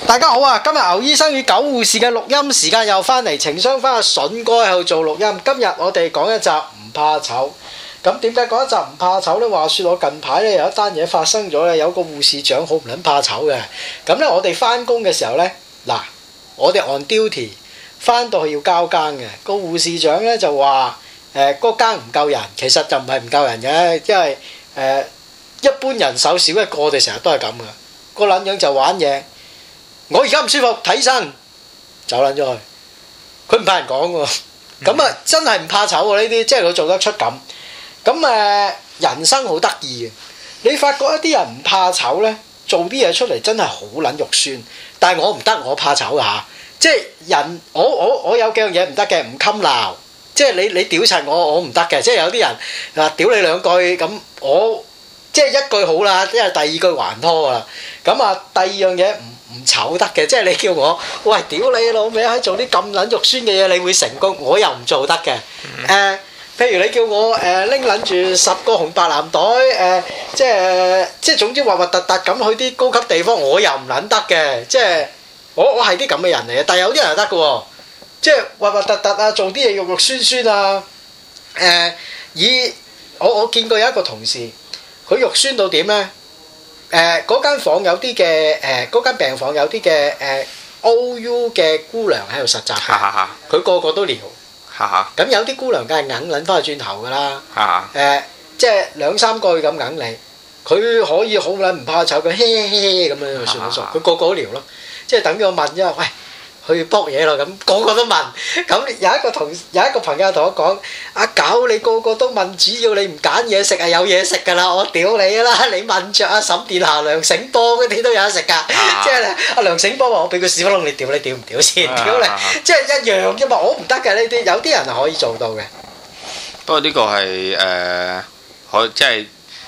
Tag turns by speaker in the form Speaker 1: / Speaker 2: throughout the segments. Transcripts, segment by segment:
Speaker 1: 大家好啊！今日牛醫生與狗護士嘅錄音時間又翻嚟，情商翻阿筍哥喺度做錄音。今日我哋講一集唔怕醜。咁點解講一集唔怕醜呢？話說我近排呢有一單嘢發生咗咧，有個護士長好唔撚怕醜嘅。咁呢，我哋翻工嘅時候呢，嗱，我哋 on duty 翻到去要交更嘅，個護士長呢就話個更唔夠人，其實就唔係唔夠人嘅，因為一般人手少一個，我哋成日都係咁噶。個撚樣就玩嘢。我而家唔舒服，睇醫生，走撚咗去。佢唔怕人講喎，咁啊真係唔怕醜喎呢啲，即係佢做得出咁。咁人生好得意嘅，你發覺一啲人唔怕醜呢，做啲嘢出嚟真係好撚肉酸。但係我唔得，我怕醜㗎，即係人，我有幾樣嘢唔得嘅，唔襟鬧。即係你屌柒我唔得嘅，即係有啲人嗱屌你兩句咁，我即係一句好啦，因為第二句還拖㗎啦。咁啊第二樣嘢唔醜得嘅，即係你叫我喂屌你老味喺做啲咁撚肉酸嘅嘢，你會成功，我又唔做得嘅。譬如你叫我拎撚住10個紅白藍袋即係總之核核突突咁去啲高級地方，我又唔撚得嘅。即係我係啲咁嘅人嚟嘅，但係有啲人係得嘅喎，即係核核突突啊，做啲嘢肉肉酸酸啊。我見過有一個同事，佢肉酸到點呢？嗰間房有啲嘅嗰間病房有啲嘅OU 嘅姑娘喺度實習嘅，佢個個都撩。咁有啲姑娘梗係硬撚翻去轉頭㗎啦。即係2、3句咁硬你，佢可以好撚唔怕醜，佢嘿嘿咁樣算數，佢個個都撩咯。即係等於我問啫，喂，去卜嘢咯，咁個個都問。咁有一個朋友同我講：阿狗你個個都問，主要你唔揀嘢食係有嘢食㗎啦。我屌你啦！你問着阿沈殿霞、梁醒波嗰啲都有得食㗎。即係阿梁醒波話：我俾個屎窟窿你屌，你屌唔屌先？屌你！即係一樣啫嘛。我唔得嘅呢啲，有啲人係可以做到嘅。
Speaker 2: 不過呢個係即係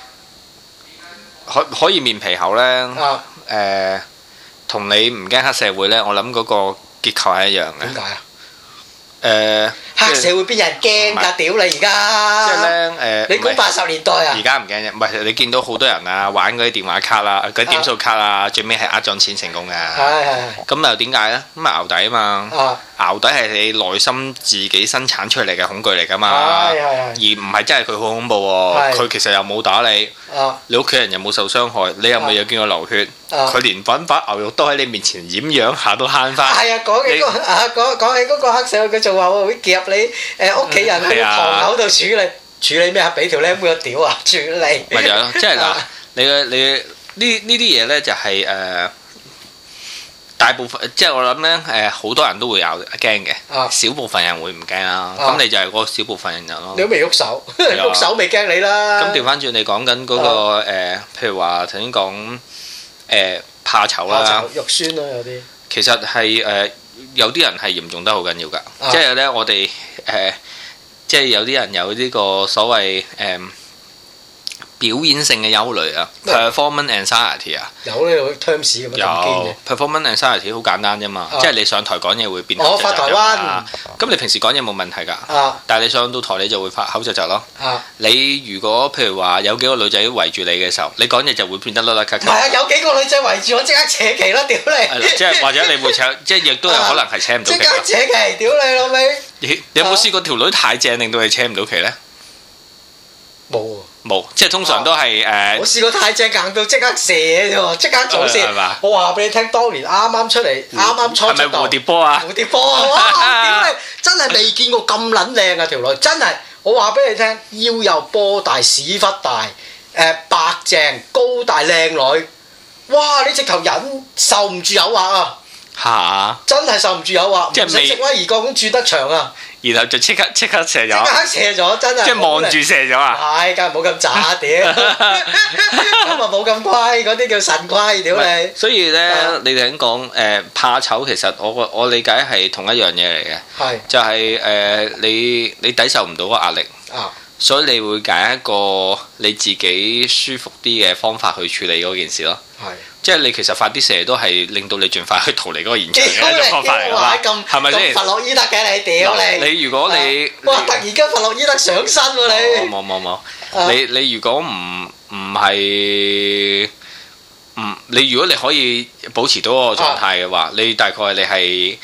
Speaker 2: 可以面皮厚咧。同你唔驚黑社會咧，我諗嗰個結構係一樣嘅。
Speaker 1: 點解啊？黑社會邊有人驚㗎？屌你而家！即係咧你估80年代啊？
Speaker 2: 而家唔驚啫，唔係你見到好多人啊玩嗰啲電話卡啦，嗰啲點數卡啊，最尾係呃咗錢成功嘅。咁又點解咧？咁啊淆底啊嘛。淆底係你內心自己生產出嚟嘅恐懼嚟㗎嘛。而唔係真係佢好恐怖喎。佢其實又冇打你，你屋企人又冇受傷害，你又咪有見過流血？佢連揾把牛肉刀喺你面前掩養下都慳翻。係啊，講起
Speaker 1: 嗰個黑社會，佢仲話會夾你屋企人喺堂口度處理咩啊？俾條僆妹個屌啊！處理
Speaker 2: 咪就係咯，即係嗱，你呢啲嘢咧就係大部分即係我諗咧好多人都會有驚嘅，少部分人會唔驚啦。咁你就係嗰少部分人咯。
Speaker 1: 你都未喐手，喐手未驚你啦。
Speaker 2: 咁調翻轉你講緊嗰個譬如話頭先講怕醜啦，
Speaker 1: 肉酸咯有啲。
Speaker 2: 其實係有啲人係嚴重得好緊要㗎，即係咧我哋即係有啲人有呢個所謂表演性嘅憂慮啊 ，performance anxiety 啊，
Speaker 1: 有呢個 terms 咁樣
Speaker 2: 有 performance anxiety 好簡單啫嘛，即係你上台講嘢會變口窒窒。
Speaker 1: 發台灣。
Speaker 2: 咁你平時講嘢冇問題㗎，但係你上到台你就會發口窒窒咯。你如果譬如話有幾個女仔圍住你嘅時候，你講嘢就會變得甩甩咳咳。
Speaker 1: 係啊，有幾個女仔圍住我，即刻扯旗啦！屌你。
Speaker 2: 係啦，即係或者你會扯，即係亦都有可能係扯唔到旗。
Speaker 1: 即刻扯旗，屌你老味！
Speaker 2: 你有冇試過條女太正令到你扯唔到旗咧？
Speaker 1: 冇喎。
Speaker 2: 冇，即係通常都係
Speaker 1: 我試過太正硬到即刻射啫喎，即刻做先。我話俾你聽，當年啱啱出嚟，啱啱初出道。係咪
Speaker 2: 蝴蝶波啊？
Speaker 1: 蝴蝶波啊！哇！屌你，真係未見過咁撚靚啊條女，真係。我話俾你聽，腰又波大，屎忽大，白淨高大靚女。哇！你直頭忍受唔住誘惑啊！
Speaker 2: 嚇！
Speaker 1: 真係受唔住誘惑，
Speaker 2: 即係未
Speaker 1: 食威而鋼咁住得長啊！
Speaker 2: 然後就即刻射咗，
Speaker 1: 即刻射咗，真係
Speaker 2: 即係望住射咗啊！
Speaker 1: 係，梗係冇咁渣屌，咁啊冇咁乖，嗰啲叫腎虧屌你。
Speaker 2: 所以咧，你哋咁講怕醜，其實我理解係同一樣嘢嚟嘅，
Speaker 1: 係
Speaker 2: 就係你抵受唔到個壓力，所以你會揀一個你自己舒服啲嘅方法去處理嗰件事咯。係。即係你其實發啲射都係令到你盡快去逃離嗰個現場嘅一種方法嚟㗎嘛，係咪先？
Speaker 1: 弗洛伊德嘅你屌你！
Speaker 2: 你如果你
Speaker 1: 哇突然間弗洛伊德上身喎你！
Speaker 2: 冇，你如果唔係你如果你可以保持到嗰個狀態嘅話，你大概你係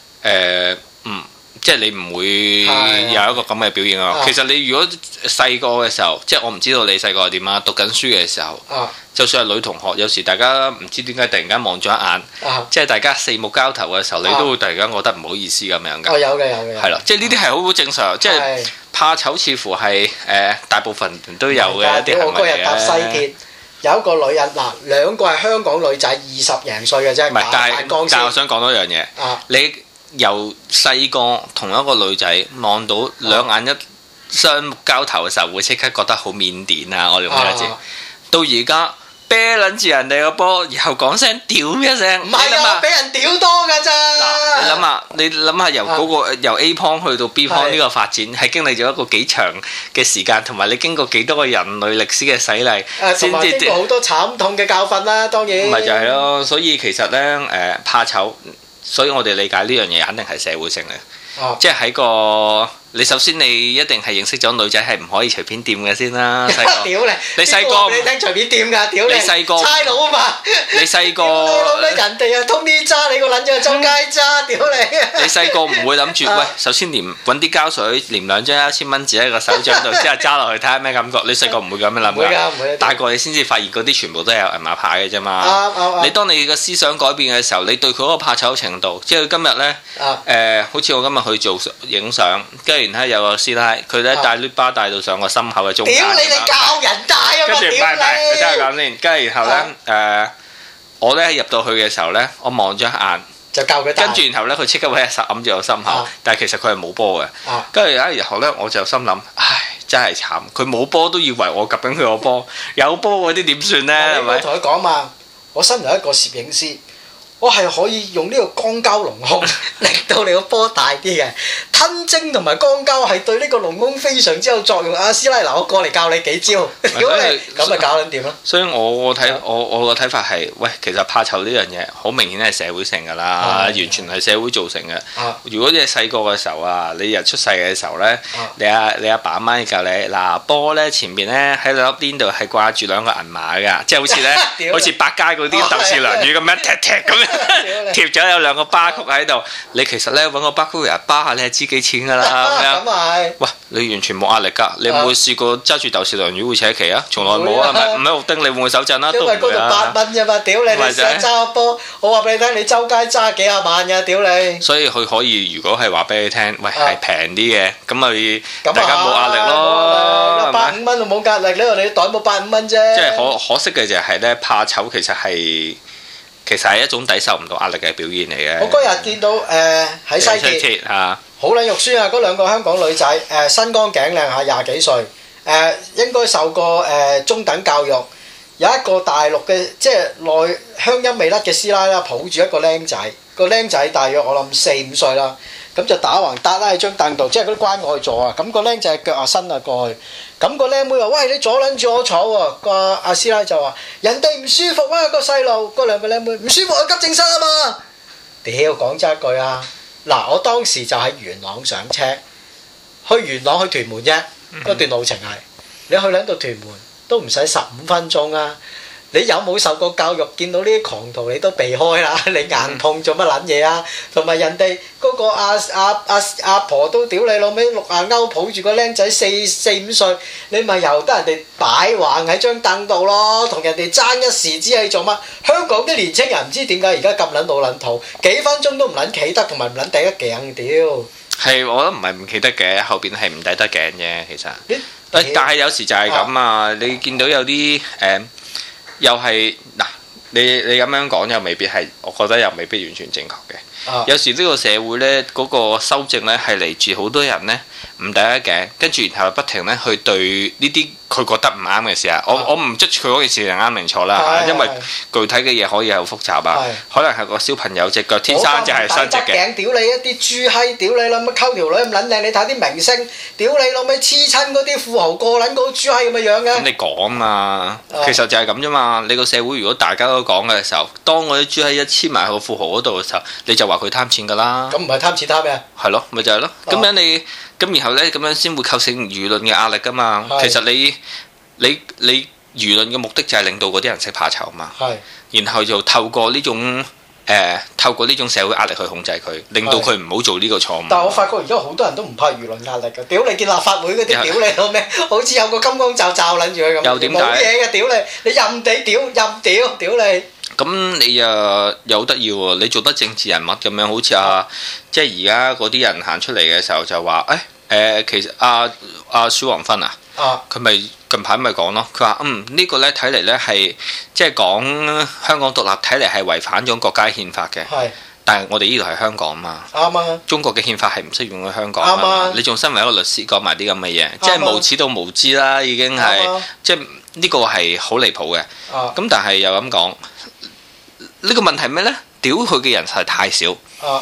Speaker 2: 即係你唔會有一個咁嘅表現啊。其實你如果細個嘅時候，即係我唔知道你細個係點啊，讀緊書嘅時候，就算係女同學，有時大家唔知點解突然間望咗一眼，即係大家四目交投嘅時候，你都會突然間覺得唔好意思咁樣㗎。
Speaker 1: 有嘅。
Speaker 2: 係啦，即係呢啲係好正常，即係怕醜，似乎係大部分人都有嘅一啲行為嘅。我嗰日搭西鐵。有一個女人嗱，兩個係香港女仔，20零歲嘅啫。唔係，但係我想講多樣嘢。你由細個同一個女仔望到兩眼一雙目交投嘅時候，會即刻覺得好腼腆啊！我哋講一次。到而家啤撚住人哋個波，然後講聲屌一聲。唔係啊，俾人屌多㗎咋。嗱，你諗下由嗰個由 A 方去到 B 方呢個發展，係經歷咗一個幾長嘅時間，同埋你經過幾多個人類歷史嘅洗禮，
Speaker 1: 同埋經過好多慘痛嘅教訓啦。當然。
Speaker 2: 咪就係咯，所以其實咧怕醜，所以我哋理解呢樣嘢肯定係社會性嘅，即係喺個。你首先你一定係認識咗女仔係唔可以隨便掂嘅先啦，細個。屌你！你細個
Speaker 1: 你聽隨便掂㗎，屌你！
Speaker 2: 你細個
Speaker 1: 差佬啊嘛！
Speaker 2: 你細個
Speaker 1: 人哋啊通啲渣，你個撚咗周街渣，屌你！
Speaker 2: 你細個唔會諗住喂，首先揾啲膠水黏2張1000蚊紙喺個手掌度，之後揸落去睇下咩感覺。你細個唔會咁樣諗㗎。唔會。大個你先至發現嗰啲全部都係有銀碼牌嘅啫嘛。你當你個思想改變嘅時候，你對佢嗰個怕醜程度，即係今日咧好似我今日去做影相，然後有個師奶，佢咧帶攣巴帶到上個心口嘅中間。
Speaker 1: 屌你！你教人帶啊嘛！屌你！
Speaker 2: 你聽我講先，跟住然後咧我咧入到去嘅時候咧，我望咗一眼，
Speaker 1: 就教佢帶。
Speaker 2: 跟住然後咧，佢即刻揾隻手揞住我心口，但係其實佢係冇波嘅。跟住然後咧，我就心諗，唉，真係慘！佢冇波都以為我及緊佢個波，有波嗰啲點算咧？係咪？
Speaker 1: 我同佢講嘛，我身為一個攝影師。我係可以用呢個光膠隆胸令到你個波大啲嘅，吞精同埋光膠係對呢個隆胸非常之有作用。阿師奶，嗱，我過嚟教你幾招，如果你咁咪搞撚掂咯。
Speaker 2: 所以我個睇法係，喂，其實怕醜呢樣嘢好明顯係社會性㗎啦，完全係社會造成嘅。如果你係細個嘅時候啊，你日出世嘅時候咧，你阿爸阿媽教你嗱，波咧前邊咧喺兩粒邊度係掛住2個銀碼㗎，即係好似咧，好似百佳嗰啲豆豉鯪魚咁樣踢踢咁樣。貼咗有2個巴曲喺度，你其實咧揾個巴曲人巴下，你係知幾錢㗎啦咁樣。咁係。喂，你完全冇壓力㗎，你有冇試過揸住豆豉鯪魚會扯旗啊？從來冇啊，係咪？唔喺度叮，你會唔會手震啊？
Speaker 1: 因為嗰度8蚊啫嘛，屌你！你想揸波，我話俾你聽，你周街揸幾廿萬㗎，屌你！
Speaker 2: 所以佢可以，如果係話俾你聽，喂係平啲嘅，咁咪大家冇壓力咯。
Speaker 1: 150蚊就冇壓力，呢度你袋冇150蚊啫。
Speaker 2: 即係可惜嘅就係咧，怕醜其實係一種抵受唔到壓力嘅表現嚟嘅。
Speaker 1: 我嗰日見到喺西鐵好撚肉酸啊！嗰2個香港女仔身光頸靚下，20幾歲應該受過中等教育。有一個大陸嘅即係內鄉音未甩嘅師奶啦，抱住一個僆仔，個僆仔大約我諗4、5歲啦。咁就打橫搭喺張凳度，即係嗰啲關愛座啊。咁個僆仔腳伸啊過去，咁個僆妹話：喂，你阻撚住我坐喎！個阿師奶就話：人哋唔舒服啊，個細路。嗰2個僆妹唔舒服去急症室啊嘛！屌，講真一句啊！嗱，我當時就喺元朗上車，去元朗去屯門啫，嗰段路程係你去撚到屯門都唔使15分鐘啊！你有冇受過教育？見到呢啲狂徒你都避開啦！你硬碰做乜撚嘢啊？同埋人哋嗰個阿婆都屌你老味60歐抱住個僆仔4、5歲，你咪由得人哋擺橫喺張凳度咯，同人哋爭一時之氣做乜？香港啲年青人唔知點解而家咁撚老撚土，幾分鐘都唔撚企得，同埋唔撚抵得頸屌！
Speaker 2: 係，我覺得唔係唔企得嘅，後邊係唔抵得頸啫，其實。但係有時就係咁啊！你見到有啲又係嗱，你咁樣講又未必係，我覺得又未必完全正確嘅。有時呢個社會呢，嗰個修正呢係嚟自好多人呢唔抵得頸，跟住然後不停呢去對呢啲佢覺得唔啱嘅事啊！我唔質佢嗰件事係啱定錯啦，因為具體嘅嘢可以係好複雜啊。可能係個小朋友隻腳天生就係伸直嘅。頂屌你一啲豬閪，屌你老母溝條女咁撚靚，你睇啲明星，屌你老味黐親嗰啲富豪個撚個豬閪咁嘅樣嘅。咁你講嘛，其實就係咁啫嘛。你個社會如果大家都講嘅時候，當嗰啲豬閪一黐埋去個富豪嗰度嘅時候，你就話佢貪錢㗎啦。咁唔係貪錢貪咩？係咯，咪就係咯。咁樣你。咁然後呢，咁樣先會構成輿論嘅壓力㗎嘛。其實你輿論嘅目的就係令到嗰啲人識怕醜嘛。 然後就透過呢種社會壓力去控制佢，令到佢唔好做呢個錯誤。
Speaker 1: 但係我發覺而家好多人都唔怕輿論壓力㗎，屌你見立法會嗰啲屌你老咩，好似有個金剛罩罩撚住佢咁，
Speaker 2: 又點解？
Speaker 1: 冇嘢嘅，屌你任地屌任屌你。咁
Speaker 2: 你又好得意喎！你做得政治人物咁樣，好似即係而家嗰啲人行出嚟嘅時候就話其實蕭黃芬佢咪近排咪講咯，佢話呢個咧睇嚟咧係即係講香港獨立，睇嚟係違反咗國家憲法嘅。係。但係我哋呢度係香港嘛。啱啊！中國嘅憲法係唔適用喺香港啊嘛。你仲身為一個律師講埋啲咁嘅嘢，即係無恥到無知啦，已經係即係呢個係好離譜嘅。咁但係又咁講，呢個問題咩咧？屌佢嘅人實在太少。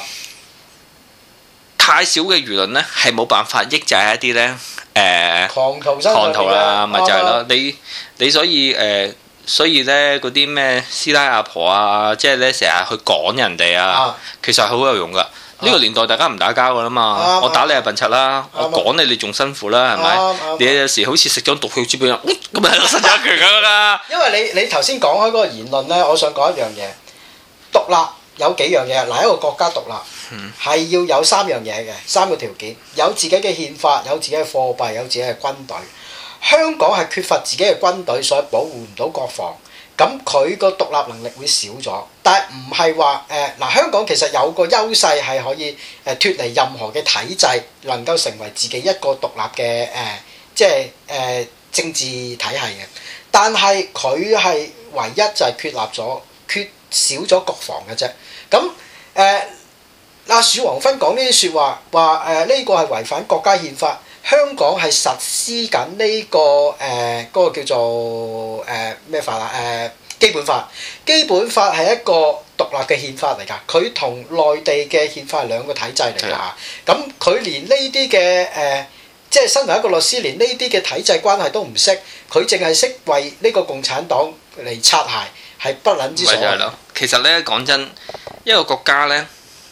Speaker 2: 太少嘅輿論咧係冇辦法抑制一啲咧狂徒啦，咪就係咯。你所以咧嗰啲咩師奶阿婆即係咧成日去趕人哋其實係好有用噶。呢個年代大家唔打交噶啦嘛，我打你係笨柒啦，我趕你仲辛苦啦，係咪？你有時好似食咗毒血珠俾人，咁咪失咗一拳㗎啦。因為你頭先講開嗰個言論咧，我想講一樣嘢，獨立有幾樣嘢。嗱，一個國家獨立係要有3樣嘢嘅，3個條件，有自己嘅憲法，有自己嘅貨幣，有自己嘅軍隊。香港係缺乏自己嘅軍隊，所以保護唔到國防，咁佢個獨立能力會少咗。但係唔係話香港其實有個優勢係可以脫離任何嘅體制，能夠成為自己一個獨立嘅政治體系嘅。但係佢係唯一就係缺少咗國防嘅啫。咁邵黃芬講呢啲説話，話呢個係違反國家憲法。香港係實施緊呢個嗰個叫做咩法基本法。基本法係一個獨立嘅憲法嚟㗎，佢同內地嘅憲法係兩個體制嚟㗎。咁佢連呢啲嘅即係身為一個律師，連呢啲嘅體制關係都唔識，佢淨係識為呢個共產黨嚟擦鞋，係不撚之所謂。 其實咧講真，一個國家咧，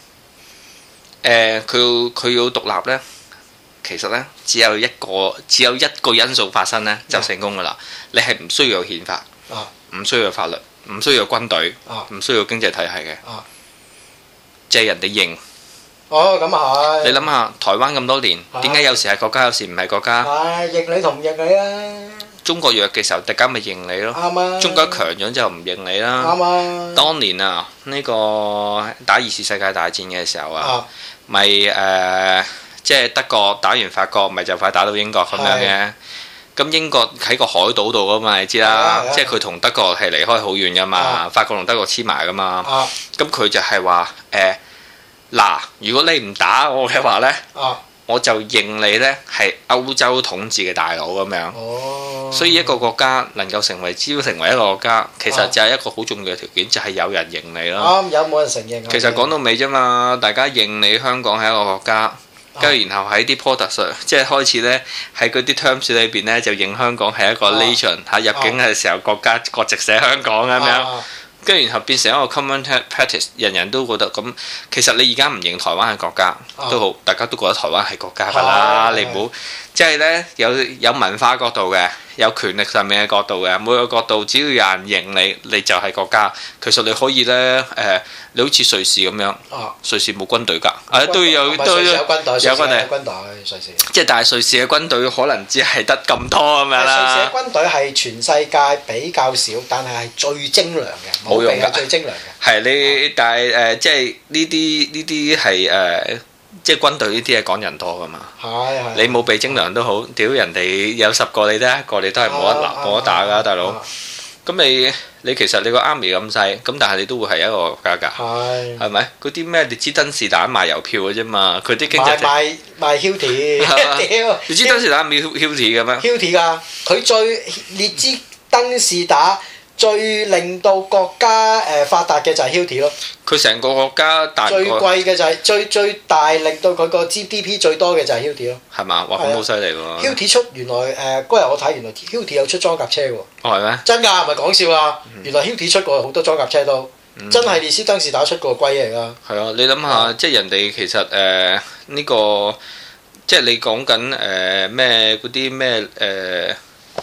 Speaker 2: 佢要獨立咧。其實咧，只有一個因素發生咧，就成功噶啦。你係唔需要有憲法，唔需要有法律，唔需要有軍隊，唔需要有經濟體系嘅，即係人哋認。
Speaker 1: 咁啊係。你
Speaker 2: 諗下，台灣咁多年，點解有時係國家，有時唔係國家？
Speaker 1: 認你同唔認你啊？
Speaker 2: 中國弱嘅時候，大家咪認你咯。啱啊。中國強咗就唔認你啦。啱啊。當年呢個打2次世界大戰嘅時候咪即係德國打完法國，咪就快打到英國咁樣嘅。咁英國喺個海島度噶嘛，你知啦。即係佢同德國係離開好遠噶嘛，法國同德國黐埋噶嘛。咁佢就係話嗱，如果你唔打我嘅話呢，我就認你呢係歐洲統治嘅大佬咁樣。所以一個國家能夠成為一個國家，其實就係一個好重要嘅條件，就係有人認你咯。
Speaker 1: 有冇人承認？
Speaker 2: 其實講到尾啫嘛，大家認你香港係一個國家。跟住然後喺啲 product 即係開始咧喺嗰啲 terms 裏邊咧就認香港係一個 nation 入境嘅時候國籍寫香港咁樣，跟住然後變成一個 common practice， 人人都覺得咁。其實你而家唔認台灣係國家都好，大家都覺得台灣係國家㗎啦。你唔好即係咧有文化角度嘅，有權力上面嘅角度嘅，每個角度只要有人認你，你就係國家。其實你可以咧你好似瑞士咁樣，瑞士冇軍隊㗎，都有軍隊，有軍隊瑞士。即係但係瑞士嘅軍隊可能只係得咁多咁樣啦。
Speaker 1: 瑞士嘅軍隊係全世界比較少，但係最精良嘅，冇用㗎，最精良嘅。
Speaker 2: 係你，但係即係呢啲係即係軍隊呢啲係講人多㗎嘛。你冇被精良都好，屌人哋有10個你得1個，你都係冇得打㗎，大佬。咁你其實你個 army 咁細，咁但係你都會係一個國家㗎，係咪？嗰啲咩列支敦士彈賣郵票嘅啫嘛，佢啲經濟
Speaker 1: 賣 Hilti，屌！
Speaker 2: 列支敦士彈賣 Hilti 嘅咩
Speaker 1: ？Hilti 㗎，佢最列支敦士彈最令到國家發達嘅就係 Hilti 咯。
Speaker 2: 佢成個國家大
Speaker 1: 最貴嘅就係最大令到佢個 GDP 最多嘅就係 Hilti 咯。
Speaker 2: 係嘛？哇！咁好犀利喎。
Speaker 1: Hilti 出原來嗰日我睇原來 Hilti 有出裝甲車喎。
Speaker 2: 係咩？
Speaker 1: 真㗎，唔係講笑啊！原來 Hilti 出過好多裝甲車都，真係列斯登士打出過龜嚟㗎。
Speaker 2: 係啊，你諗下，即係人哋其實呢個，即係你講緊咩嗰啲咩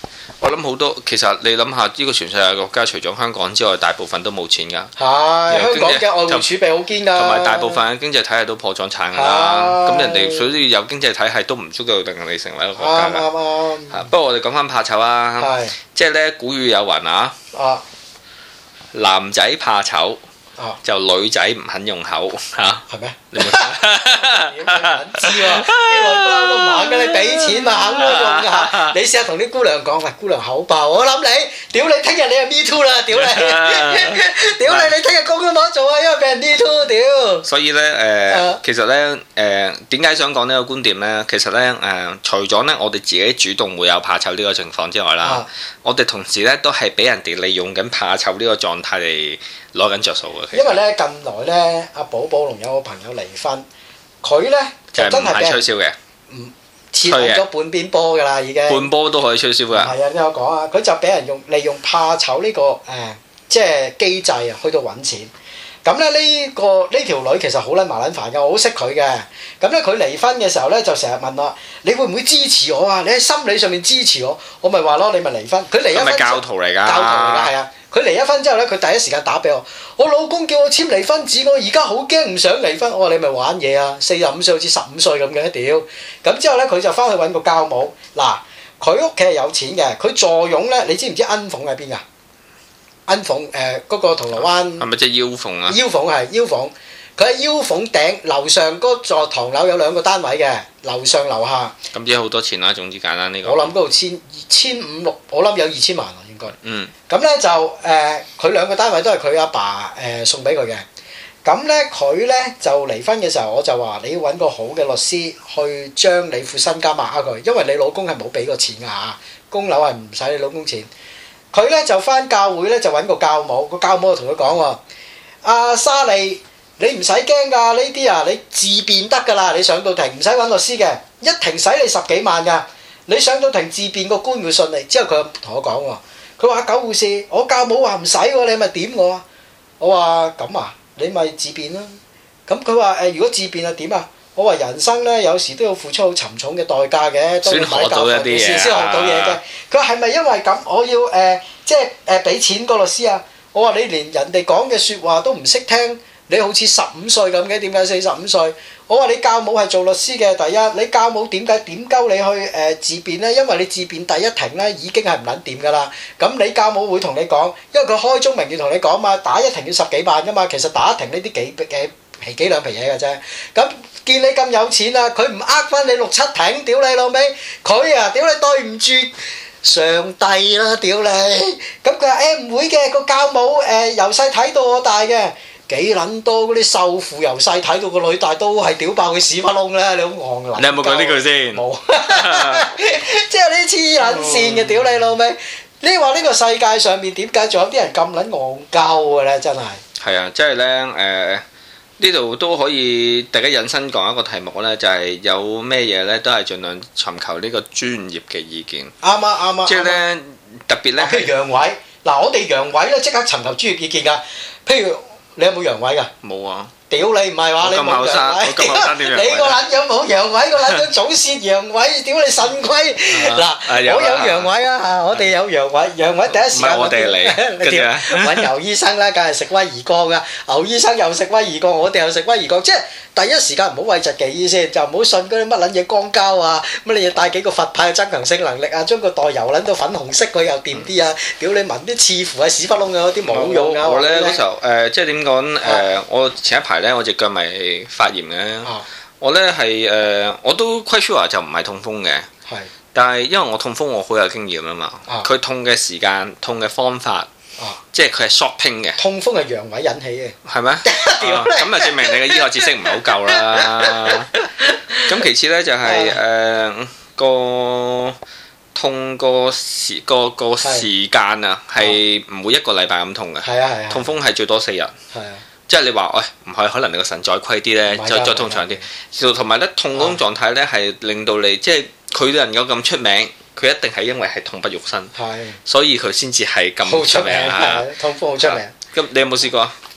Speaker 2: 我諗好多，其實你諗下，呢個全世界國家除咗香港之外，大部分都冇錢㗎。
Speaker 1: 係香港嘅外匯儲備好堅㗎。
Speaker 2: 同埋大部分嘅經濟體系都破咗產㗎啦。咁人哋所以有經濟體系都唔足夠令你成為一個國家㗎。啱。不過我哋講翻怕醜啊，即係咧古語有云啊，男仔怕醜。就女仔唔肯用口嚇，
Speaker 1: 係咩？你冇點知喎？啲女不嬲都唔肯嘅，你俾錢咪肯用㗎。你試下同啲姑娘講，喂，姑娘口爆，我諗你，屌你，聽日你係 me too 啦，屌你，屌你，你聽日工都冇得做啊，因為俾人 me too，屌。所以咧
Speaker 2: 其實咧點解想講呢個觀點咧？其實咧除咗咧我哋自己主動會有怕醜呢個情況之外啦，我哋同時咧都係俾人哋利用緊怕醜呢個狀態嚟攞緊着數嘅。
Speaker 1: 因為咧近來咧，阿寶寶龍有個朋友離婚，佢咧就真係
Speaker 2: 吹簫嘅，
Speaker 1: 切咗半邊波㗎啦，已經
Speaker 2: 半波都可以吹簫㗎。
Speaker 1: 係啊，你有講啊，佢就俾人利用怕醜呢個即係機制啊，去到揾錢。咁咧呢條女其實好撚麻撚煩㗎，我好識佢嘅。咁咧佢離婚嘅時候咧，就成日問我：你會唔會支持我啊？你喺心理上面支持我，我咪話咯，你咪離婚。佢離咗婚。係咪教徒嚟㗎？教徒嚟㗎，係啊。佢離咗婚之後咧，佢第一時間打俾我，我老公叫我簽離婚紙，我而家好驚唔想離婚。我話你咪玩嘢啊！45歲好似15歲咁嘅屌。咁之後咧，佢就翻去揾個教母。嗱，佢屋企係有錢嘅，佢座擁咧，你知唔知恩鳳喺邊㗎？恩鳳嗰個銅鑼灣。係咪即係腰鳳啊？腰鳳係腰鳳，佢喺腰鳳頂樓上嗰座唐樓有2個單位嘅，樓上樓下。咁即係好多錢啦，總之簡單呢個。我諗嗰度1500-1600，我諗有2000萬啊，應該。咁咧就佢2個單位都係佢阿爸送俾佢嘅。咁咧佢咧就離婚嘅時候，我就話你要揾個好嘅律師去將你副身家抹佢，因為你老公係冇俾過錢㗎嚇，供樓係唔使你老公錢。佢咧就返教會咧就揾個教母，個教母就同佢講喎：阿莎莉，你唔使驚㗎，呢啲啊你自辯得㗎啦，你上到庭唔使揾律師嘅，一庭使你10幾萬㗎，你上到庭自辯個官會信你。之後佢同我講喎，佢話狗護士，我教母話唔使喎，你咪點我啊？我話咁啊，你咪自辯啦。咁佢話如果自辯係點啊？我話人生咧有時都要付出好沉重嘅代價嘅，都要買教訓嘅先學到嘢嘅。佢話係咪因為咁我要即係俾錢個律師啊？我話你連人哋講嘅説話都唔識聽，你好似15歲咁嘅，點解45歲？我話你教母係做律師嘅，第一你教母點鳩你去自辯咧？因為你自辯第一庭咧已經係唔撚掂㗎啦。咁你教母會同你講，因為佢開宗明義同你講嘛，打一庭要10幾萬㗎嘛，其實打一庭呢啲幾兩皮嘢嘅啫。咁見你咁有錢啊，佢唔翻你6、7庭，屌你老味！佢啊，屌你對唔住上帝啦，屌你！咁佢話唔會嘅，個教母由細睇到我大嘅，幾撚多嗰啲瘦父由細睇到個女大都係屌爆佢屎忽窿啦！你好戇撚！你有冇講呢句先？冇，即係啲黐撚線嘅，屌你老味！你話呢個世界上面點解仲有啲人咁撚戇鳩嘅咧？真係係啊，即係咧呢度都可以大家引申講一個題目咧，就係有咩嘢咧都係盡量尋求呢個專業嘅意見。啱啊！即係咧特別咧，譬如陽痿，嗱我哋陽痿咧即刻尋求專業意見㗎。譬如你有冇陽痿㗎？冇啊！屌你唔係話你冇陽痿，你個撚樣冇陽痿，個撚樣早泄陽痿，屌你腎虧！嗱，我有陽痿啊嚇，我哋有陽痿，陽痿第一時間我哋嚟，跟住揾牛醫生啦，梗係食威而鋼噶，牛醫生又食威而鋼，我哋又食威而鋼，即係第一時間唔好諱疾忌醫先，就唔好信嗰啲乜撚嘢光膠啊，乜你要帶幾個佛牌增強性能力啊，將個袋油撚到粉紅色佢又掂啲啊，屌你聞啲似乎係屎忽窿啊嗰啲冇用啊！我咧嗰時候即係點講我前一排咧我隻腳咪發炎嘅，我咧係我都 quite sure 就唔係痛風嘅，但係因為我痛風我好有經驗啊嘛，佢痛嘅時間、痛嘅方法，即係佢係 shopping 嘅。痛風係陽痿引起嘅，係咩？咁啊證明你嘅醫學知識唔係好夠啦。咁其次咧就係個痛個時間啊，係唔會1個禮拜咁痛嘅。係啊係啊。痛風係最多4日。係啊。即係你話，喂唔係可能你個腎再虧啲咧，再痛長啲。同埋咧痛嗰種狀態咧係令到你，即係佢能夠咁出名，佢一定係因為係痛不欲生，所以佢先至係咁出名啊！痛風好出名。咁你有冇試過啊？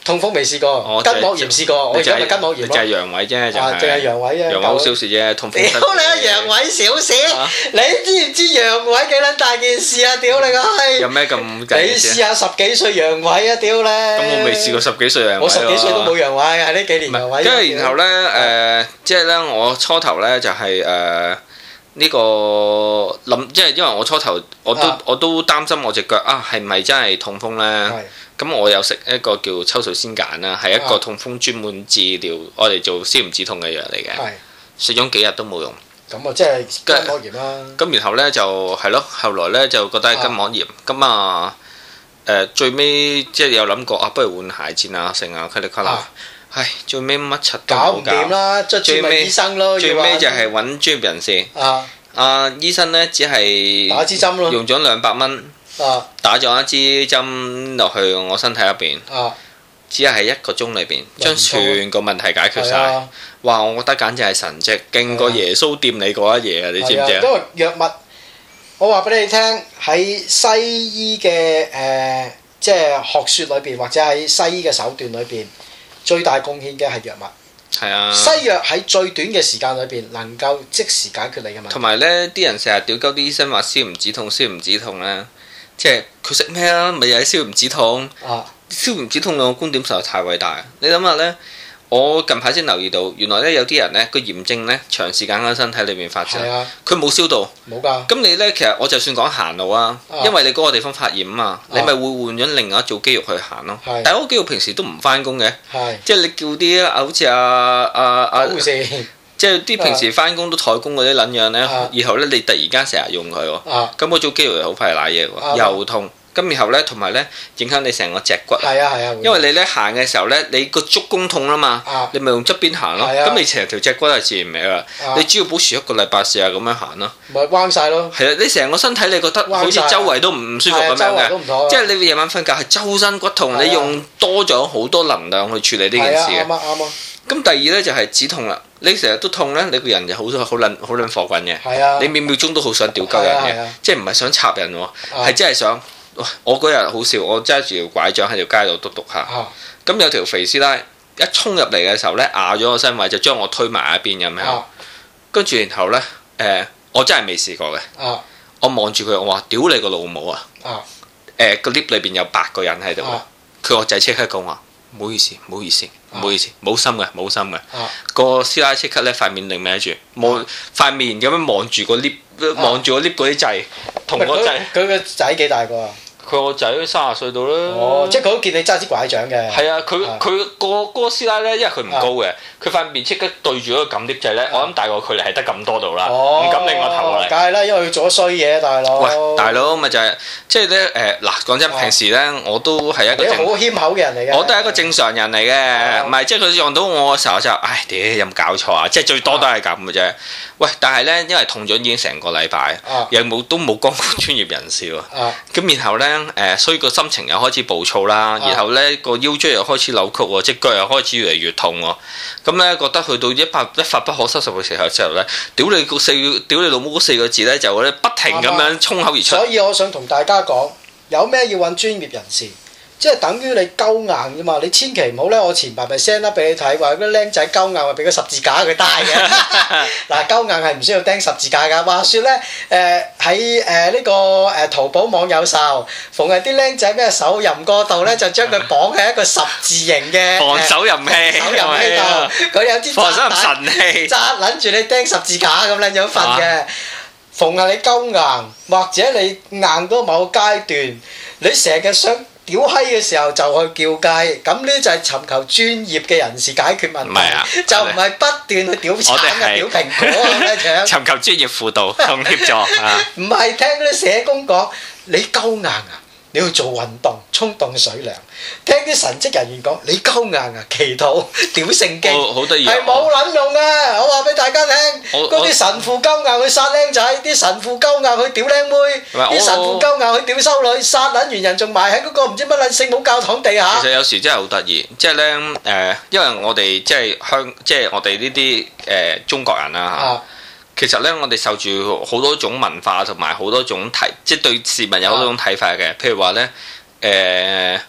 Speaker 1: 痛風未試過，筋膜炎試過，我而家咪筋膜炎咯。
Speaker 2: 就係陽痿啫，就係。
Speaker 1: 淨係陽痿啫。
Speaker 2: 陽痿好小事啫，痛風。
Speaker 1: 屌你啊！陽痿小事，你知唔知陽痿幾撚大件事啊？屌你個閪！
Speaker 2: 有咩咁緊要？
Speaker 1: 你試下10幾歲陽痿啊！屌你！
Speaker 2: 咁我未試過10幾歲陽痿喎。
Speaker 1: 我10幾歲都冇陽痿，係呢幾年陽痿。
Speaker 2: 跟住然後咧即係咧我初頭咧就係呢個諗，即係因為我初頭我都擔心我隻腳係咪真係痛風咧？咁我有食一個叫秋水仙鹼啦，係一個痛風專門治療，我哋做消炎止痛嘅藥嚟嘅。食咗幾日都冇用。
Speaker 1: 咁啊，即係筋膜炎啦。咁
Speaker 2: 然後咧就係咯，後來咧就覺得係筋膜炎。咁最尾即係有諗過不如換鞋墊啊，成啊，佢哋佢啦。唉，最尾乜柒都冇搞。搞唔掂啦，最尾醫生咯。最尾就係揾專業人士。醫生咧只係
Speaker 1: 打支針咯，
Speaker 2: 用咗200蚊。打咗一支針落去我身體入邊，只係1個鐘裏邊將全個問題解決晒。哇！我覺得簡直係神蹟，勁過耶穌掂你嗰一嘢啊！你知唔知啊？
Speaker 1: 因為藥物，我話俾你聽，喺西醫嘅即係學説裏邊，或者喺西醫嘅手段裏邊，最大貢獻嘅係藥物。
Speaker 2: 係啊，
Speaker 1: 西藥喺最短嘅時間裏邊能夠即時解決你嘅問題。
Speaker 2: 同埋咧，啲人成日屌鳩啲醫生話消唔止痛，消唔止痛咧。即係佢食咩啊？咪又係消炎止痛。消炎止痛兩個觀點實在太偉大。你諗下呢，我近排先留意到，原來呢有啲人呢個炎症呢長時間喺身體裏面發展，佢冇消到。冇㗎。咁你呢，其實我就算講行路啊，因為你嗰個地方發炎啊嘛，你咪會換咗另外一組肌肉去行咯。但係嗰個肌肉平時都唔翻工嘅。即係你叫啲好似護士。即係啲平時翻工都台工嗰啲撚樣咧，然後咧你突然間成日用佢喎，咁嗰組肌肉又好快瀨嘢喎，又痛，咁然後咧同埋咧影響你成個脊骨。因為你咧行嘅時候咧，你個足弓痛啦嘛，你咪用側邊行咯，咁你成條脊骨係自然歪啦。你只要保持1個禮拜試下咁樣行咯，
Speaker 1: 咪彎晒咯。係啊，
Speaker 2: 你成個身體你覺得好似周圍都唔舒服咁樣嘅，即係你夜晚瞓覺係周身骨痛，你用多咗好多能量去處理呢件事嘅。啱啊。咁第二咧就係止痛啦，你成日都痛咧，你個人就好撚火滾嘅，你秒秒鐘都好想屌鳩人嘅，即係唔係想插人喎，係真係想。我嗰日好笑，我揸住條拐杖喺條街度篤下，咁有條肥師奶一衝入嚟嘅時候咧，壓咗我身位就將我推埋一邊咁樣，跟住然後咧我真係未試過嘅，我望住佢，我話屌你個老母啊！個 lift 裏邊有8個人喺度，佢個仔即刻講話。唔好意思，唔好意思，唔好意思，冇心嘅，冇心嘅。個師奶即刻咧塊面擰歪住，望塊面咁樣望住個 lift，望住個 lift 嗰啲掣，同個掣。佢個仔幾大個啊？佢個仔30歲到啦。哦，即係佢都見你揸支拐杖嘅。係啊，佢個師奶咧，因為佢唔高嘅，佢塊面即刻對住嗰個撳 lift 掣咧，我諗大個距離係得咁多度啦，唔敢擰個頭過嚟。梗係啦，因為佢做咗衰嘢，大佬。喂，大佬咪就係即係咧嗱，講真，平時咧我都係一個好謙口嘅人嚟嘅。我都係一個正常人嚟嘅，唔係即係佢撞到我嘅時候就唉屌有冇搞錯啊！即係最多都係咁嘅啫。喂，但係咧，因為痛咗已經成個禮拜，又都冇光顧專業人士喎。咁然後咧所以個心情又開始暴躁啦，然後咧個腰椎又開始扭曲喎，隻腳又開始越嚟越痛喎。咁咧覺得去到一發不可收拾嘅時候咧，屌你老母嗰4個字咧就咧不停咁樣衝口而出。所以我想同大家講，有咩要揾專業人士。即係等於你鳩硬啫嘛，你千祈唔好咧。我前排咪 send 得俾你睇，話嗰啲僆仔鳩硬，話俾個十字架佢戴嘅。嗱，鳩硬係唔需要釘十字架㗎。話説咧，喺呢個淘寶網有售，逢係啲僆仔咩手淫過度咧，就將佢綁喺一個十字形嘅防手淫器度，佢有支防手淫神器，紮撚住你釘十字架咁撚樣瞓嘅。逢係你鳩硬，或者你硬到某個階段，你成日想屌閪嘅時候就去叫雞，咁呢就係尋求專業嘅人士解決問題，就唔係不斷去屌橙啊、屌蘋果咁樣。尋求專業輔導同協助。唔係聽嗰啲社工講，你鳩硬啊，你要做運動，沖凍水涼。聽啲神職人員講，你鳩硬啊，祈禱屌聖經，好得意，係冇撚用嘅。我話俾大家聽，嗰啲神父鳩硬去殺僆仔，啲神父鳩硬去屌靚妹，啲神父鳩硬去屌修女，殺撚完人仲埋喺嗰個唔知乜撚聖母教堂地下。其實有時真係好得意，即係咧因為我哋即係我哋呢啲中國人啦嚇。其實咧，我哋受住好多種文化同埋好多種睇，即係對事物有好多種睇法嘅。譬如話咧，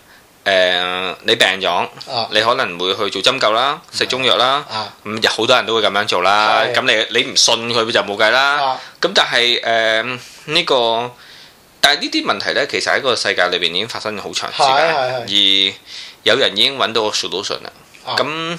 Speaker 2: 你病咗，你可能會去做針灸啦，食中藥啦，咁好多人都會咁樣做啦。咁你唔信佢就冇計啦。咁但係呢個，但係呢啲問題呢，其實喺個世界裏邊已經發生咗好長時間，而有人已經揾到個 solution 啦。咁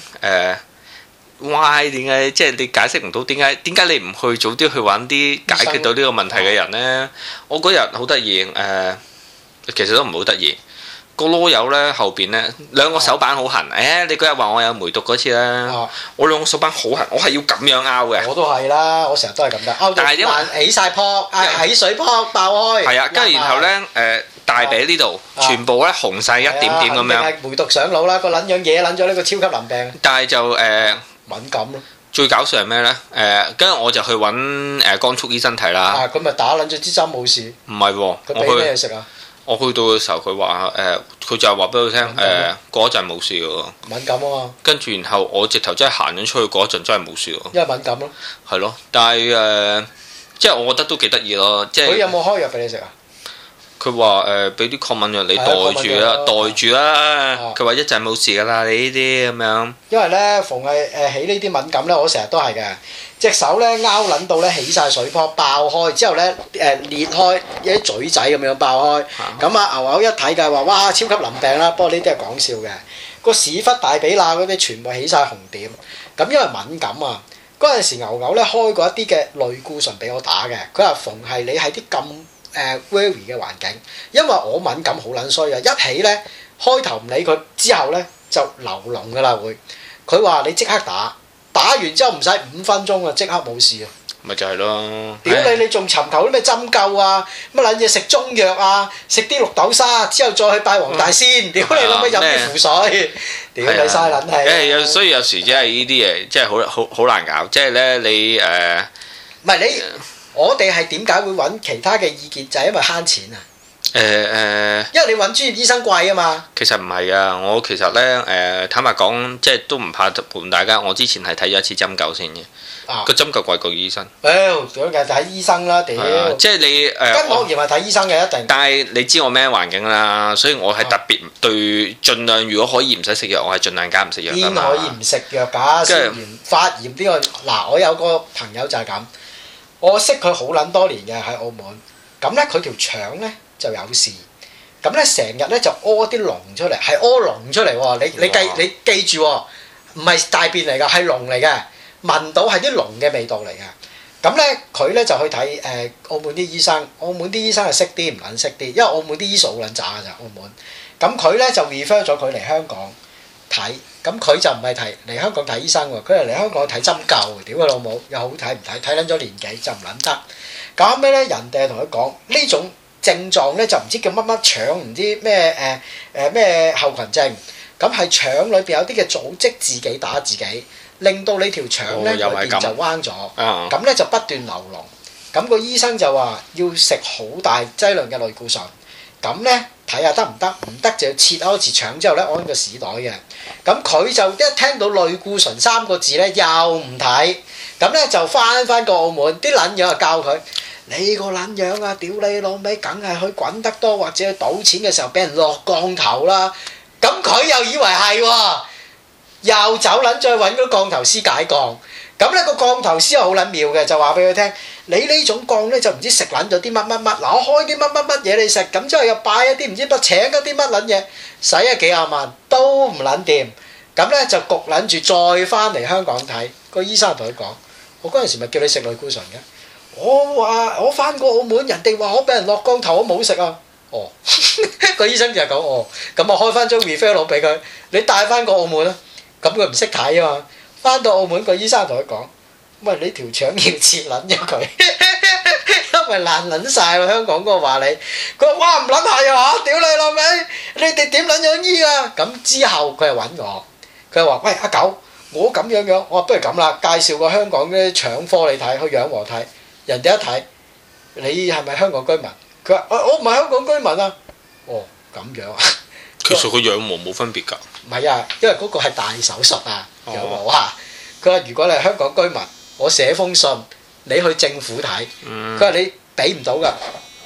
Speaker 2: why 點解即係你解釋唔到點解你唔去早啲去揾啲解決到呢個問題嘅人呢？我嗰日好得意其實都唔好得意。個囉柚咧後邊咧兩個手板好痕，你嗰日話我有梅毒嗰次咧，我兩個手板好痕，我係要咁樣拗嘅。
Speaker 1: 我都係啦，我成日都係咁嘅，拗到起曬泡，起水泡爆開。係啊，
Speaker 2: 跟住然後咧大髀呢度全部咧紅晒一點點咁樣。
Speaker 1: 係梅毒上腦啦，個撚樣嘢撚咗呢個超級淋病。
Speaker 2: 但係就
Speaker 1: 敏感咯。
Speaker 2: 最搞笑係咩咧？跟住我就去揾江速醫生睇啦。
Speaker 1: 咁咪打撚咗支針冇事。
Speaker 2: 唔係喎，
Speaker 1: 佢俾咩食啊？
Speaker 2: 我去到嘅時候，佢話佢就係話俾我聽，過一陣冇事嘅喎。
Speaker 1: 敏感啊嘛。跟
Speaker 2: 住然後我直頭真係行咗出去嗰一陣，真係冇事喎。
Speaker 1: 因為敏感咯。係
Speaker 2: 咯，但係即係我覺得都幾得意咯。即係
Speaker 1: 佢有冇開藥俾你食啊？
Speaker 2: 佢話俾啲抗敏藥你袋住啦，袋住啦。佢話一陣冇事㗎啦，你呢啲咁樣。
Speaker 1: 因為咧，逢係起呢啲敏感咧，我成日都係嘅。隻手咧拗撚到咧起晒水泡爆開，之後咧裂開有啲嘴仔咁樣爆開。咁牛牛一睇嘅話，哇，超級淋病啦！不過呢啲係講笑嘅。個屎忽大髀罅嗰啲全部起晒紅點。咁因為敏感啊，嗰陣時牛牛咧開過一啲嘅類固醇俾我打嘅。佢話逢係你喺啲咁very 嘅環境，因為我敏感好撚衰啊！一起咧開頭唔理佢，之後咧就流膿㗎啦會。佢話你即刻打。打完之後唔使5分鐘啊，即刻冇事啊！
Speaker 2: 咪就係咯。
Speaker 1: 屌你仲尋求啲咩針灸啊？乜撚嘢食中藥啊？食啲綠豆沙之後再去拜黃大仙。屌你諗乜飲啲符水？屌你嘥撚氣！
Speaker 2: 所以有時真係呢啲嘢真係好難搞。即係咧你
Speaker 1: 唔係你我哋係點解會揾其他嘅意見？就係因為慳錢啊！因為你揾專業醫生貴啊嘛。其實
Speaker 2: 唔係啊，我其實咧坦白講，即係都唔怕盤大家。我之前係睇咗一次針灸先嘅，個針灸貴過醫生。
Speaker 1: 屌梗係睇醫生啦，屌！
Speaker 2: 即係你
Speaker 1: 筋膜炎係睇醫生嘅一定。
Speaker 2: 但係你知我咩環境啦，所以我係特別對盡量，如果可以唔使食藥，我係盡量揀唔食藥㗎嘛。
Speaker 1: 邊可以唔食藥㗎？食完發炎呢個嗱，我有個朋友就係咁，我識佢好撚多年嘅喺澳門，咁咧佢條腸咧就有事，咁咧成日咧就屙啲膿出嚟，係屙膿出嚟喎。你記住喎，唔係大便嚟㗎，係膿嚟嘅，聞到係啲膿嘅味道嚟嘅。咁咧佢咧就去睇澳門啲醫生，澳門啲醫生係識啲唔撚識啲，因為澳門啲醫術好撚渣㗎咋澳門。咁佢咧就 refer 咗佢嚟香港睇，咁佢就唔係嚟香港睇醫生喎，佢係嚟香港睇針灸。屌佢老母，又好睇唔睇？睇撚咗年紀就唔撚得。咁後尾咧人哋同佢講呢種症狀咧就唔知叫乜乜腸，唔知咩咩後群症，咁係腸裏邊有啲嘅組織自己打自己，令到你條腸咧裏邊就彎咗，咁咧就不斷流膿。咁個醫生就話要食好大劑量嘅類固醇，咁咧睇下得唔得，唔得就要切開次腸之後咧安個屎袋嘅。咁佢就一聽到類固醇3個字咧又唔睇，咁咧就翻個澳門，啲撚樣就教佢。你個撚樣啊！屌你老味，梗係去滾得多或者去賭錢嘅時候俾人落降頭啦。咁佢又以為係喎，又走撚再揾嗰啲降頭師解降。咁咧個降頭師又好撚妙嘅，就話俾佢聽：你呢種降咧就唔知食撚咗啲乜乜乜，嗱我開啲乜嘢你食，咁之後又擺一啲唔知乜請一啲乜撚嘢，使咗幾廿萬都唔撚掂。咁咧就焗撚住再翻嚟香港睇。個醫生同佢講：我嗰陣時咪叫你食類固醇嘅。我話我翻過澳門，人哋話我俾人落降頭，我冇食啊！哦，個醫生就係講哦，咁我開翻張 referral 俾佢，你帶翻過澳門啦。咁佢唔識睇啊嘛，翻到澳門個醫生同佢講：喂，你條腸要切撚咗佢，因為爛撚晒喎香港嗰個話你。佢話：哇唔撚係啊！屌你老味，你哋點撚樣醫啊？咁之後佢係揾我，佢話：喂阿狗，我咁樣，我話不如咁啦，介紹個香港啲腸科你睇，去養和睇。人哋一睇，你係咪香港居民？佢話：我唔係香港居民啊！哦，咁樣啊。
Speaker 2: 其實佢養和冇分別㗎。
Speaker 1: 唔係啊，因為嗰個係大手術啊，養和啊。佢話：如果你係香港居民，我寫封信，你去政府睇。佢話：你俾唔到㗎。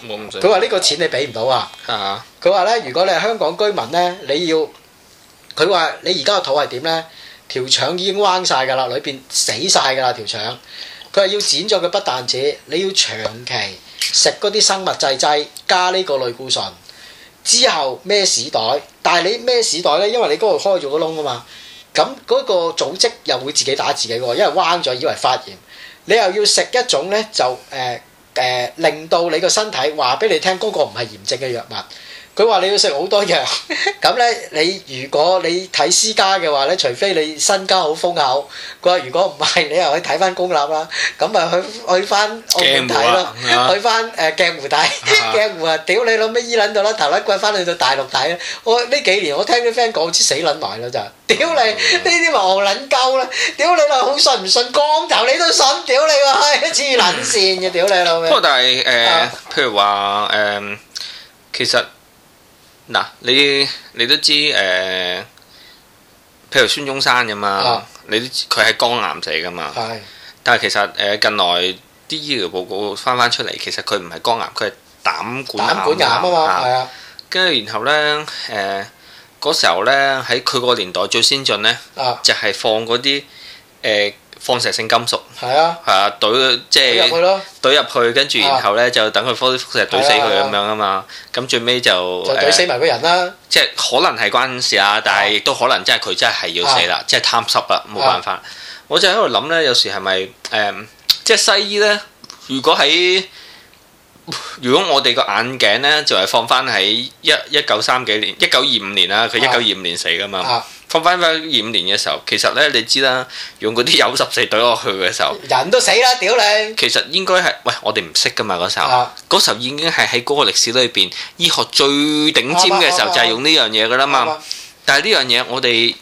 Speaker 1: 佢話呢個錢你俾唔到啊。佢話咧，如果你係香港居民咧，佢話你而家個肚係點咧？條腸已經彎晒㗎啦，裏邊死晒㗎啦條腸。佢話要剪咗佢不但止，你要長期食嗰啲生物製劑加呢個類固醇，之後孭屎袋。但係你孭屎袋咧，因為你嗰度開咗個窿啊嘛，咁嗰個組織又會自己打自己喎，因為彎咗以為發炎。你又要食一種咧就令到你個身體話俾你聽嗰個唔係炎症嘅藥物。佢話你要食好多藥，咁咧你如果你睇私家嘅話咧，除非你身家好豐厚。佢話如果唔係，你又去睇翻公立啦，咁咪去翻澳門睇咯，去翻鏡湖睇，鏡湖啊屌你老咩醫撚到啦，頭撚骨翻去到大陸睇。我呢幾年我聽啲 friend 講知死撚埋啦就，屌你呢啲咪戇撚鳩啦，屌你老好信唔信光頭你都信，屌你個閪黐撚線嘅屌你老味。
Speaker 2: 不過但係譬如話其實。嗱，你都知譬如孫中山咁嘛，你都知佢係肝癌死噶嘛。係。但係其實近來啲醫療報告翻出嚟，其實佢唔係肝癌，佢係膽管癌。膽管癌啊嘛，係啊。跟住然後咧嗰時候咧喺佢個年代最先進咧，就係放嗰啲放射性金屬，係啊，懟即係懟入去，跟住然後咧就等佢輻射懟死佢咁樣啊嘛，咁最尾就
Speaker 1: 懟死埋個人啦。即
Speaker 2: 係可能係關事啊，但係亦都可能真係佢真係要死啦，即係貪濕啦，冇辦法。我就喺度諗咧，有時係咪即係西醫咧？如果我哋個眼鏡咧，就係放翻喺1930幾年、1925年啦，佢1925年死噶嘛。放翻25年嘅時候，其實咧你知啦，用嗰啲鈾14懟落去嘅時候，
Speaker 1: 人都死啦！屌你！
Speaker 2: 其實應該係喂，我哋唔識噶嘛嗰時候，嗰時候已經係喺嗰個歷史裏邊，醫學最頂尖嘅時候就係用呢樣嘢噶啦嘛。但係呢樣嘢我哋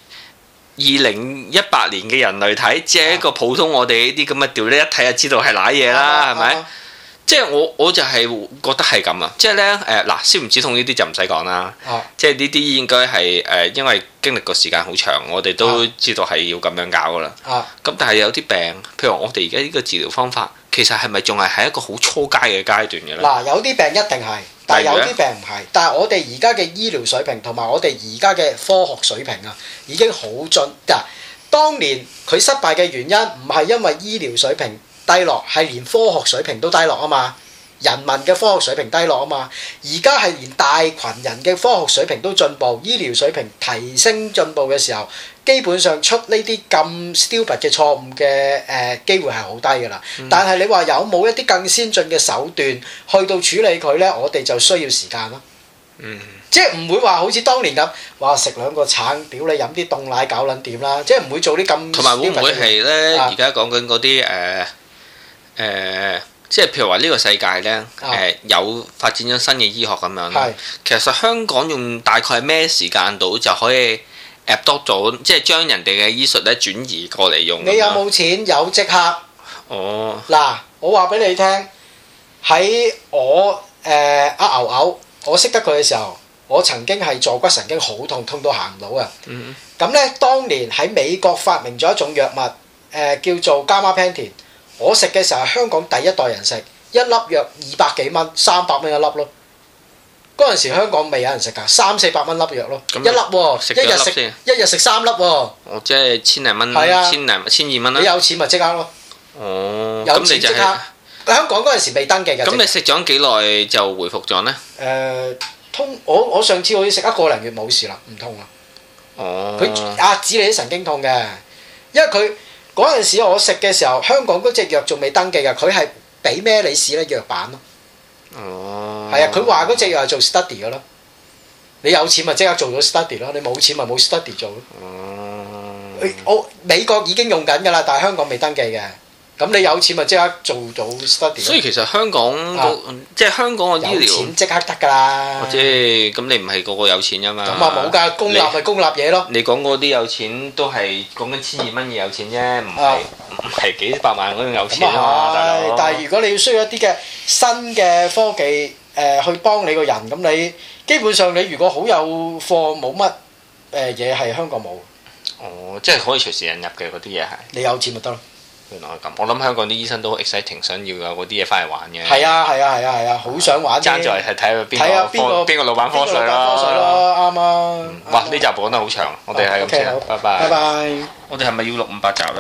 Speaker 2: 2018年嘅人類睇，只係一個普通我哋呢啲咁嘅屌咧，一睇就知道係瀨嘢啦，係咪？即係我就係覺得係咁啊！即係咧嗱，消唔止痛呢啲就唔使講啦。即係呢啲應該係因為經歷個時間好長，我哋都知道係要咁樣搞噶啦。咁但係有啲病，譬如我哋而家呢個治療方法，其實係咪仲係喺一個好初階嘅階段嘅咧？嗱，
Speaker 1: 有啲病一定係，但係有啲病唔係。但係我哋而家嘅醫療水平同埋我哋而家嘅科學水平啊，已經好進。當年佢失敗嘅原因唔係因為醫療水平低落，係連科學水平都低落啊嘛，人民嘅科學水平低落啊嘛，而家係連大群人嘅科學水平都進步，醫療水平提升進步嘅時候，基本上出呢啲咁 stupid 嘅錯誤嘅機會係好低㗎啦。但係你話有冇一啲更先進嘅手段去到處理佢呢？我哋就需要時間咯。即係唔會話好似當年咁，話食2個橙，屌你飲啲凍奶搞撚掂啦，即係唔會做啲咁。
Speaker 2: 同埋會唔會係呢？而家講緊嗰啲即係譬如話呢個世界呢，有發展咗新嘅醫學咁樣。其實香港用大概咩時間到就可以 adopt 到，即係將人哋嘅醫術咧轉移過嚟用。
Speaker 1: 你有冇錢？有即刻。
Speaker 2: 哦。
Speaker 1: 嗱，我話俾你聽，喺我阿牛，我識得佢嘅時候，我曾經係坐骨神經好痛，痛到行唔到啊。咁呢，當年喺美國發明咗一種藥物，叫做 Gabapentin。我食嘅時候係香港第一代人食，一粒藥200幾蚊，300蚊一粒咯。嗰陣時香港未有人食㗎，300-400蚊粒藥咯，一粒喎，一日食3粒喎。
Speaker 2: 哦，即係千零蚊，千二蚊啦。
Speaker 1: 你有錢咪即刻咯。
Speaker 2: 哦，
Speaker 1: 有錢即刻。香港嗰陣時未登記㗎。
Speaker 2: 咁你食咗幾耐就回復咗呢？
Speaker 1: 我上次好似食1個零月冇事啦，唔痛啦。
Speaker 2: 哦。
Speaker 1: 佢壓止你啲神經痛嘅，因為佢。嗰陣時我食嘅時候，香港嗰隻藥仲未登記㗎，佢係俾咩你試咧？藥版咯。
Speaker 2: 哦。
Speaker 1: 係啊，佢話嗰隻藥係做 study 㗎咯。你有錢咪即刻做咗 study 咯，你冇錢咪冇 study 做咯。哦。美國已經用緊㗎啦，但係香港未登記嘅。咁你有錢咪即刻做到 study。
Speaker 2: 所以其實香港即係香港嘅醫療，
Speaker 1: 有錢即刻得㗎啦。
Speaker 2: 即係咁，你唔係個個有錢㗎嘛？
Speaker 1: 咁啊冇㗎，公立咪公立嘢咯。
Speaker 2: 你講嗰啲有錢都係講緊1200蚊嘅有錢啫，唔係幾百萬嗰種有錢啊嘛，大佬。
Speaker 1: 但係如果你要需要一啲嘅新嘅科技去幫你個人，咁你基本上你如果好有貨，冇乜嘢係香港冇。
Speaker 2: 哦，即係可以隨時引入嘅嗰啲嘢係。
Speaker 1: 你有錢咪得咯。
Speaker 2: 原來係咁，我諗香港啲醫生都 exciting， 想要有嗰啲嘢翻嚟玩嘅。
Speaker 1: 係啊，好想玩。
Speaker 2: 爭在係睇下邊個老闆科水咯。
Speaker 1: 啱啊！
Speaker 2: 哇！呢集講得好長，我哋係咁先，拜拜。
Speaker 1: 拜拜。
Speaker 2: 我哋係咪要錄500集咧？